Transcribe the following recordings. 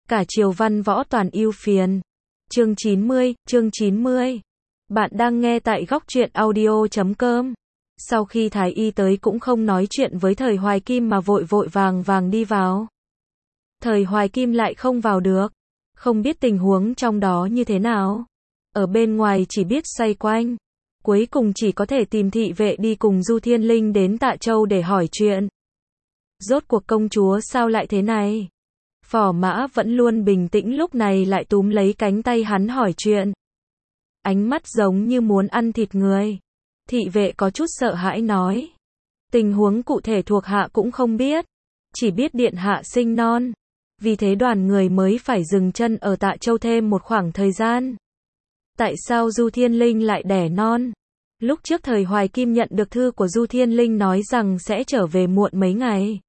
Cả triều văn võ toàn ưu phiền. Chương 90. Bạn đang nghe tại góc truyện audio.com. Sau khi thái y tới cũng không nói chuyện với Thời Hoài Kim mà vội vội vàng vàng đi vào. Thời Hoài Kim lại không vào được. Không biết tình huống trong đó như thế nào. Ở bên ngoài chỉ biết xoay quanh. Cuối cùng chỉ có thể tìm thị vệ đi cùng Du Thiên Linh đến Tạ Châu để hỏi chuyện. Rốt cuộc công chúa sao lại thế này? Phò Mã vẫn luôn bình tĩnh lúc này lại túm lấy cánh tay hắn hỏi chuyện. Ánh mắt giống như muốn ăn thịt người. Thị vệ có chút sợ hãi nói. Tình huống cụ thể thuộc hạ cũng không biết. Chỉ biết điện hạ sinh non. Vì thế đoàn người mới phải dừng chân ở Tạ Châu thêm một khoảng thời gian. Tại sao Du Thiên Linh lại đẻ non? Lúc trước Thời Hoài Kim nhận được thư của Du Thiên Linh nói rằng sẽ trở về muộn mấy ngày.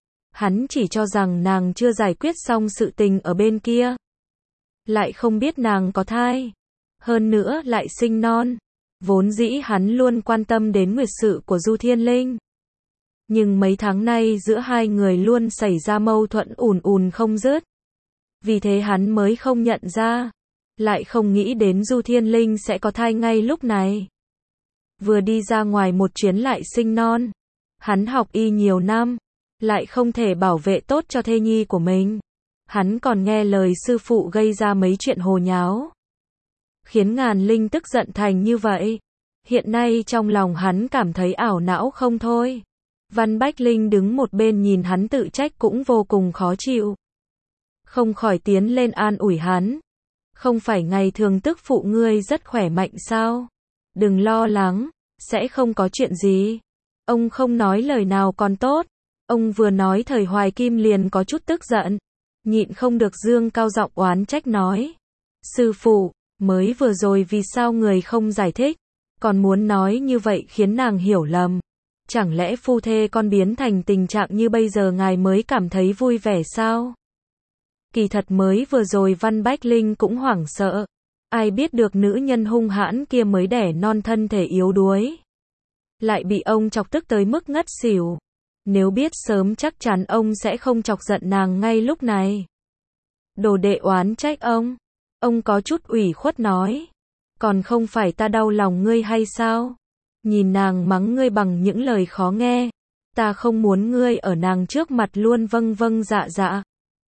Hắn chỉ cho rằng nàng chưa giải quyết xong sự tình ở bên kia. Lại không biết nàng có thai. Hơn nữa lại sinh non. Vốn dĩ hắn luôn quan tâm đến nguyệt sự của Du Thiên Linh. Nhưng mấy tháng nay giữa hai người luôn xảy ra mâu thuẫn ùn không dứt. Vì thế hắn mới không nhận ra. Lại không nghĩ đến Du Thiên Linh sẽ có thai ngay lúc này. Vừa đi ra ngoài một chuyến lại sinh non. Hắn học y nhiều năm. Lại không thể bảo vệ tốt cho thê nhi của mình. Hắn còn nghe lời sư phụ gây ra mấy chuyện hồ nháo. Khiến Ngàn Linh tức giận thành như vậy. Hiện nay trong lòng hắn cảm thấy ảo não không thôi. Văn Bách Linh đứng một bên nhìn hắn tự trách cũng vô cùng khó chịu. Không khỏi tiến lên an ủi hắn. Không phải ngày thường tức phụ ngươi rất khỏe mạnh sao? Đừng lo lắng, sẽ không có chuyện gì. Ông không nói lời nào còn tốt. Ông vừa nói Thời Hoài Kim liền có chút tức giận. Nhịn không được dương cao giọng oán trách nói. Sư phụ, mới vừa rồi vì sao người không giải thích? Còn muốn nói như vậy khiến nàng hiểu lầm. Chẳng lẽ phu thê con biến thành tình trạng như bây giờ ngài mới cảm thấy vui vẻ sao? Kỳ thật mới vừa rồi Văn Bách Linh cũng hoảng sợ. Ai biết được nữ nhân hung hãn kia mới đẻ non thân thể yếu đuối. Lại bị ông chọc tức tới mức ngất xỉu. Nếu biết sớm chắc chắn ông sẽ không chọc giận nàng ngay lúc này. Đồ đệ oán trách ông. Ông có chút ủy khuất nói. Còn không phải ta đau lòng ngươi hay sao? Nhìn nàng mắng ngươi bằng những lời khó nghe. Ta không muốn ngươi ở nàng trước mặt luôn vâng dạ.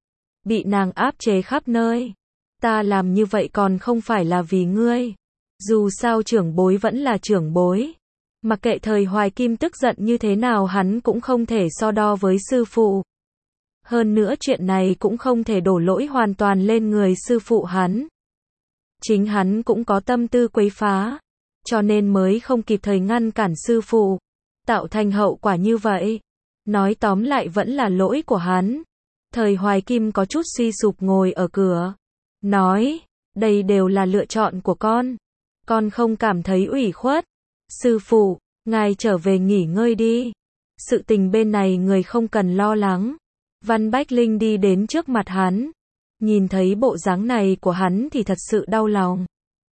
Bị nàng áp chế khắp nơi. Ta làm như vậy còn không phải là vì ngươi. Dù sao trưởng bối vẫn là trưởng bối. Mặc kệ Thời Hoài Kim tức giận như thế nào hắn cũng không thể so đo với sư phụ. Hơn nữa chuyện này cũng không thể đổ lỗi hoàn toàn lên người sư phụ hắn. Chính hắn cũng có tâm tư quấy phá. Cho nên mới không kịp thời ngăn cản sư phụ. Tạo thành hậu quả như vậy. Nói tóm lại vẫn là lỗi của hắn. Thời Hoài Kim có chút suy sụp ngồi ở cửa. Nói, đây đều là lựa chọn của con. Con không cảm thấy ủy khuất. Sư phụ, ngài trở về nghỉ ngơi đi. Sự tình bên này người không cần lo lắng. Văn Bách Linh đi đến trước mặt hắn. Nhìn thấy bộ dáng này của hắn thì thật sự đau lòng.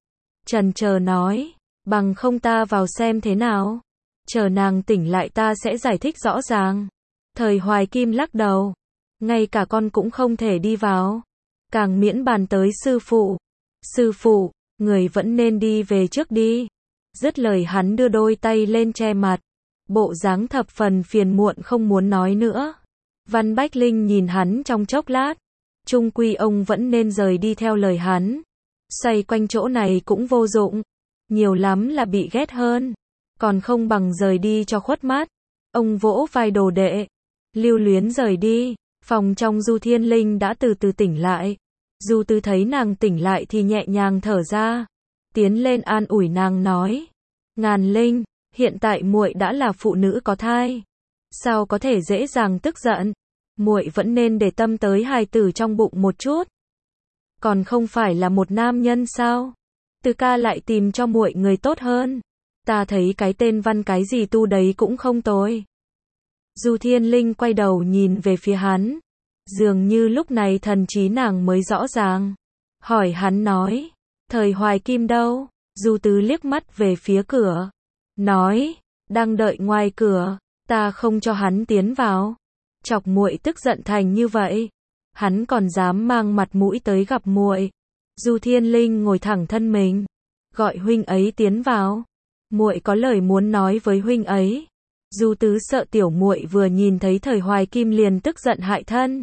Chần chờ nói, bằng không ta vào xem thế nào. Chờ nàng tỉnh lại ta sẽ giải thích rõ ràng. Thời Hoài Kim lắc đầu. Ngay cả con cũng không thể đi vào. Càng miễn bàn tới sư phụ. Sư phụ, người vẫn nên đi về trước đi. Dứt lời hắn đưa đôi tay lên che mặt. Bộ dáng thập phần phiền muộn không muốn nói nữa. Văn Bách Linh nhìn hắn trong chốc lát. Chung quy ông vẫn nên rời đi theo lời hắn. Xoay quanh chỗ này cũng vô dụng. Nhiều lắm là bị ghét hơn. Còn không bằng rời đi cho khuất mắt. Ông vỗ vai đồ đệ. Lưu luyến rời đi. Phòng trong Du Thiên Linh đã từ từ tỉnh lại. Du Tư thấy nàng tỉnh lại thì nhẹ nhàng thở ra. Tiến lên an ủi nàng nói. Ngàn Linh, hiện tại muội đã là phụ nữ có thai. Sao có thể dễ dàng tức giận? Muội vẫn nên để tâm tới hài tử trong bụng một chút. Còn không phải là một nam nhân sao? Từ ca lại tìm cho muội người tốt hơn. Ta thấy cái tên Văn cái gì Tu đấy cũng không tồi. Du Thiên Linh quay đầu nhìn về phía hắn. Dường như lúc này thần trí nàng mới rõ ràng. Hỏi hắn nói. Thời Hoài Kim đâu? Du Tứ liếc mắt về phía cửa. Nói. Đang đợi ngoài cửa. Ta không cho hắn tiến vào. Chọc muội tức giận thành như vậy. Hắn còn dám mang mặt mũi tới gặp muội. Du Thiên Linh ngồi thẳng thân mình, gọi huynh ấy tiến vào. Muội có lời muốn nói với huynh ấy. Du Tứ sợ tiểu muội vừa nhìn thấy Thời Hoài Kim liền tức giận hại thân.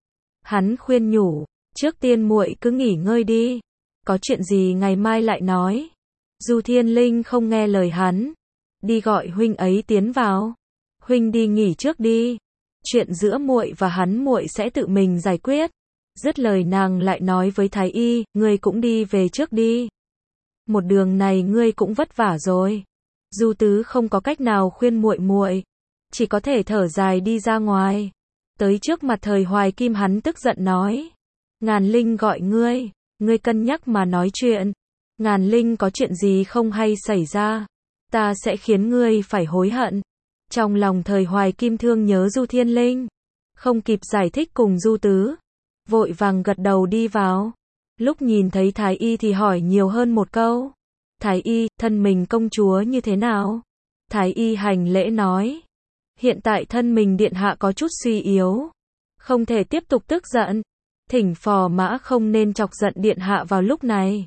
Hắn khuyên nhủ, trước tiên muội cứ nghỉ ngơi đi, có chuyện gì ngày mai lại nói. Du Thiên Linh không nghe lời hắn, đi gọi huynh ấy tiến vào. Huynh đi nghỉ trước đi, chuyện giữa muội và hắn muội sẽ tự mình giải quyết. Dứt lời nàng lại nói với Thái Y, ngươi cũng đi về trước đi. Một đường này ngươi cũng vất vả rồi. Du Tứ không có cách nào khuyên muội muội, chỉ có thể thở dài đi ra ngoài. Tới trước mặt Thời Hoài Kim hắn tức giận nói, Ngàn Linh gọi ngươi, ngươi cân nhắc mà nói chuyện. Ngàn Linh có chuyện gì không hay xảy ra, ta sẽ khiến ngươi phải hối hận. Trong lòng Thời Hoài Kim thương nhớ Du Thiên Linh, không kịp giải thích cùng Du Tứ, vội vàng gật đầu đi vào. Lúc nhìn thấy Thái Y thì hỏi nhiều hơn một câu. Thái Y, thân mình công chúa như thế nào? Thái Y hành lễ nói, hiện tại thân mình điện hạ có chút suy yếu, không thể tiếp tục tức giận. Thỉnh phò mã không nên chọc giận điện hạ vào lúc này.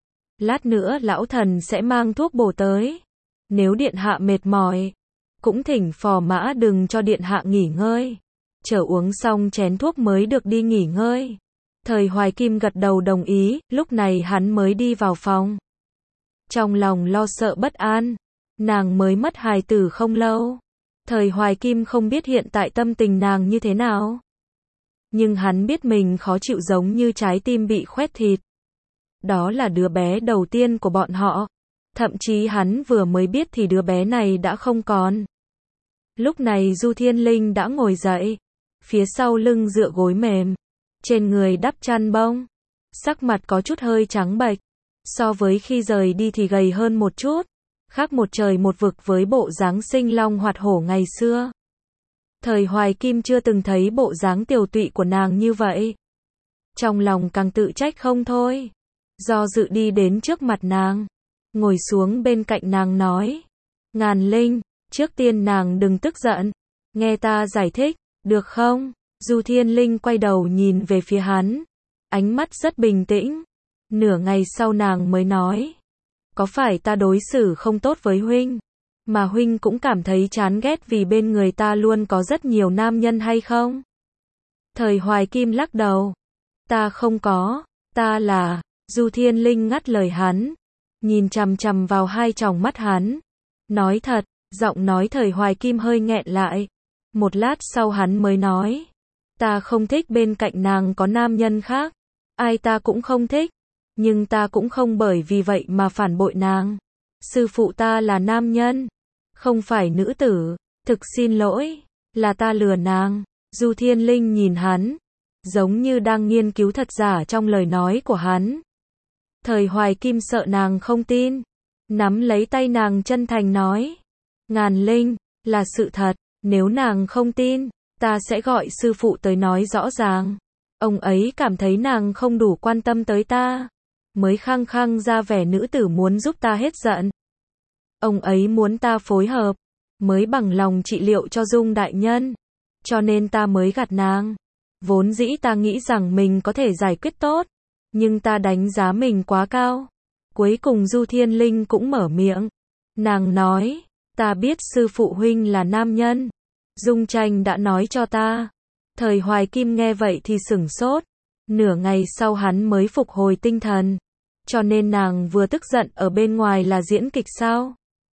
Lát nữa lão thần sẽ mang thuốc bổ tới. Nếu điện hạ mệt mỏi, cũng thỉnh phò mã đừng cho điện hạ nghỉ ngơi. Chờ uống xong chén thuốc mới được đi nghỉ ngơi. Thời Hoài Kim gật đầu đồng ý, lúc này hắn mới đi vào phòng. Trong lòng lo sợ bất an, nàng mới mất hài tử không lâu. Thời Hoài Kim không biết hiện tại tâm tình nàng như thế nào. Nhưng hắn biết mình khó chịu giống như trái tim bị khoét thịt. Đó là đứa bé đầu tiên của bọn họ. Thậm chí hắn vừa mới biết thì đứa bé này đã không còn. Lúc này Du Thiên Linh đã ngồi dậy, phía sau lưng dựa gối mềm, trên người đắp chăn bông, sắc mặt có chút hơi trắng bệch, so với khi rời đi thì gầy hơn một chút, khác một trời một vực với bộ dáng sinh long hoạt hổ ngày xưa. Thời Hoài Kim chưa từng thấy bộ dáng tiều tụy của nàng như vậy. Trong lòng càng tự trách không thôi. Do dự đi đến trước mặt nàng, ngồi xuống bên cạnh nàng nói, Ngàn Linh, trước tiên nàng đừng tức giận, nghe ta giải thích, được không? Du Thiên Linh quay đầu nhìn về phía hắn, ánh mắt rất bình tĩnh. Nửa ngày sau nàng mới nói, có phải ta đối xử không tốt với huynh, mà huynh cũng cảm thấy chán ghét vì bên người ta luôn có rất nhiều nam nhân hay không? Thời Hoài Kim lắc đầu, ta không có, ta là... Du Thiên Linh ngắt lời hắn, nhìn chằm chằm vào hai tròng mắt hắn, nói thật. Giọng nói Thời Hoài Kim hơi nghẹn lại. Một lát sau hắn mới nói, ta không thích bên cạnh nàng có nam nhân khác, ai ta cũng không thích, nhưng ta cũng không bởi vì vậy mà phản bội nàng. Sư phụ ta là nam nhân, không phải nữ tử, thực xin lỗi, là ta lừa nàng. Du Thiên Linh nhìn hắn, giống như đang nghiên cứu thật giả trong lời nói của hắn. Thời Hoài Kim sợ nàng không tin, nắm lấy tay nàng chân thành nói, Ngàn Linh, là sự thật, nếu nàng không tin, ta sẽ gọi sư phụ tới nói rõ ràng. Ông ấy cảm thấy nàng không đủ quan tâm tới ta, mới khăng khăng ra vẻ nữ tử muốn giúp ta hết giận. Ông ấy muốn ta phối hợp, mới bằng lòng trị liệu cho Dung đại nhân, cho nên ta mới gạt nàng. Vốn dĩ ta nghĩ rằng mình có thể giải quyết tốt, nhưng ta đánh giá mình quá cao. Cuối cùng Du Thiên Linh cũng mở miệng. Nàng nói, ta biết sư phụ huynh là nam nhân. Dung Tranh đã nói cho ta. Thời Hoài Kim nghe vậy thì sửng sốt. Nửa ngày sau hắn mới phục hồi tinh thần. Cho nên nàng vừa tức giận ở bên ngoài là diễn kịch sao?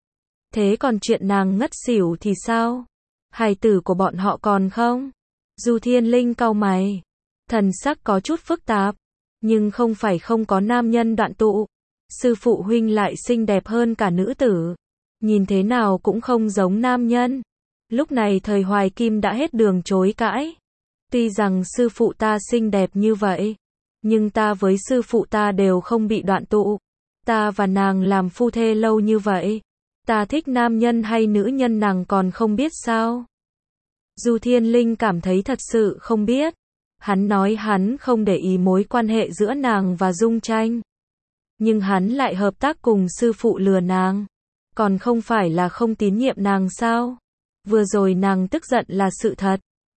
Thế còn chuyện nàng ngất xỉu thì sao? Hài tử của bọn họ còn không? Du Thiên Linh cau mày, thần sắc có chút phức tạp. Nhưng không phải không có nam nhân đoạn tụ. Sư phụ huynh lại xinh đẹp hơn cả nữ tử. Nhìn thế nào cũng không giống nam nhân. Lúc này Thời Hoài Kim đã hết đường chối cãi. Tuy rằng sư phụ ta xinh đẹp như vậy, nhưng ta với sư phụ ta đều không bị đoạn tụ. Ta và nàng làm phu thê lâu như vậy. Ta thích nam nhân hay nữ nhân nàng còn không biết sao? Du Thiên Linh cảm thấy thật sự không biết. Hắn nói hắn không để ý mối quan hệ giữa nàng và Dung Tranh. Nhưng hắn lại hợp tác cùng sư phụ lừa nàng. Còn không phải là không tín nhiệm nàng sao? Vừa rồi nàng tức giận là sự thật.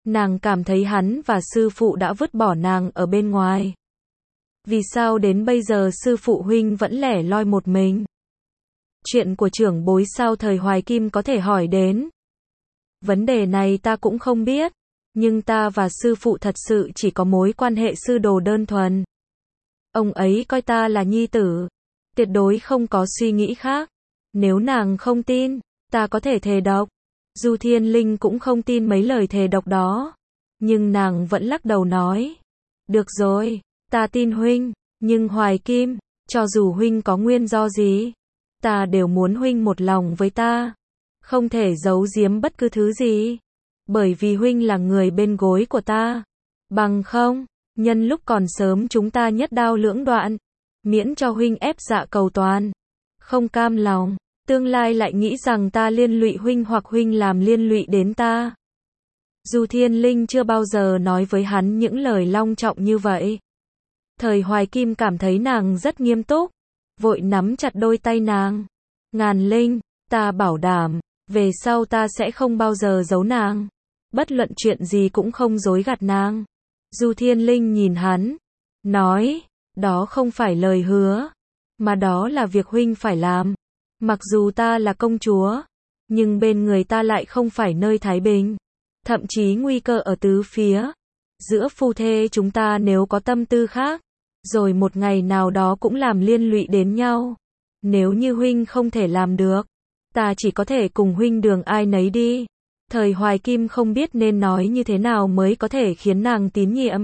Nàng cảm thấy hắn và sư phụ đã vứt bỏ nàng ở bên ngoài. Vì sao đến bây giờ sư phụ huynh vẫn lẻ loi một mình? Chuyện của trưởng bối sao thời Hoài Kim có thể hỏi đến? Vấn đề này ta cũng không biết, nhưng ta và sư phụ thật sự chỉ có mối quan hệ sư đồ đơn thuần. Ông ấy coi ta là nhi tử, tuyệt đối không có suy nghĩ khác. Nếu nàng không tin, ta có thể thề độc. Du Thiên Linh cũng không tin mấy lời thề độc đó, nhưng nàng vẫn lắc đầu nói, được rồi, ta tin huynh, nhưng Hoài Kim, cho dù huynh có nguyên do gì, ta đều muốn huynh một lòng với ta, không thể giấu giếm bất cứ thứ gì, bởi vì huynh là người bên gối của ta, bằng không, nhân lúc còn sớm chúng ta nhất đao lưỡng đoạn, miễn cho huynh ép dạ cầu toàn, không cam lòng, tương lai lại nghĩ rằng ta liên lụy huynh hoặc huynh làm liên lụy đến ta. Du Thiên Linh chưa bao giờ nói với hắn những lời long trọng như vậy. Thời Hoài Kim cảm thấy nàng rất nghiêm túc, vội nắm chặt đôi tay nàng. Ngàn Linh, ta bảo đảm, về sau ta sẽ không bao giờ giấu nàng. Bất luận chuyện gì cũng không dối gạt nàng. Du Thiên Linh nhìn hắn, nói, đó không phải lời hứa, mà đó là việc huynh phải làm. Mặc dù ta là công chúa, nhưng bên người ta lại không phải nơi thái bình. Thậm chí nguy cơ ở tứ phía. Giữa phu thê chúng ta nếu có tâm tư khác, rồi một ngày nào đó cũng làm liên lụy đến nhau. Nếu như huynh không thể làm được, ta chỉ có thể cùng huynh đường ai nấy đi. Thời Hoài Kim không biết nên nói như thế nào mới có thể khiến nàng tín nhiệm.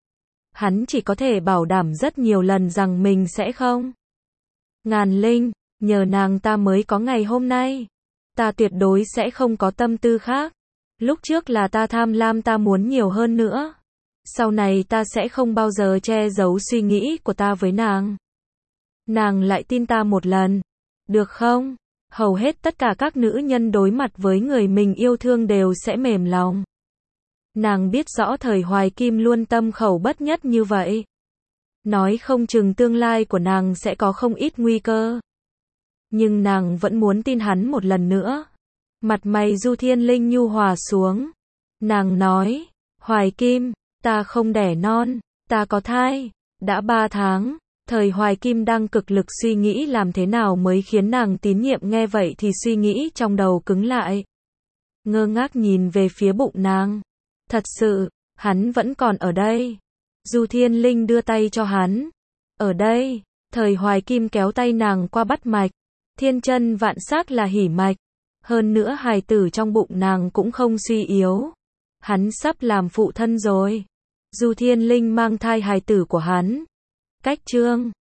Hắn chỉ có thể bảo đảm rất nhiều lần rằng mình sẽ không. Ngàn Linh, nhờ nàng ta mới có ngày hôm nay. Ta tuyệt đối sẽ không có tâm tư khác. Lúc trước là ta tham lam, ta muốn nhiều hơn nữa. Sau này ta sẽ không bao giờ che giấu suy nghĩ của ta với nàng. Nàng lại tin ta một lần, được không? Hầu hết tất cả các nữ nhân đối mặt với người mình yêu thương đều sẽ mềm lòng. Nàng biết rõ thời Hoài Kim luôn tâm khẩu bất nhất như vậy. Nói không chừng tương lai của nàng sẽ có không ít nguy cơ. Nhưng nàng vẫn muốn tin hắn một lần nữa. Mặt mày Du Thiên Linh nhu hòa xuống. Nàng nói, Hoài Kim, ta không đẻ non, ta có thai, đã 3 tháng. Thời Hoài Kim đang cực lực suy nghĩ làm thế nào mới khiến nàng tín nhiệm, nghe vậy thì suy nghĩ trong đầu cứng lại. Ngơ ngác nhìn về phía bụng nàng. Thật sự, hắn vẫn còn ở đây. Du Thiên Linh đưa tay cho hắn. Ở đây, thời Hoài Kim kéo tay nàng qua bắt mạch. Thiên chân vạn sắc là hỉ mạch. Hơn nữa hài tử trong bụng nàng cũng không suy yếu. Hắn sắp làm phụ thân rồi. Du Thiên Linh mang thai hài tử của hắn. Cách chương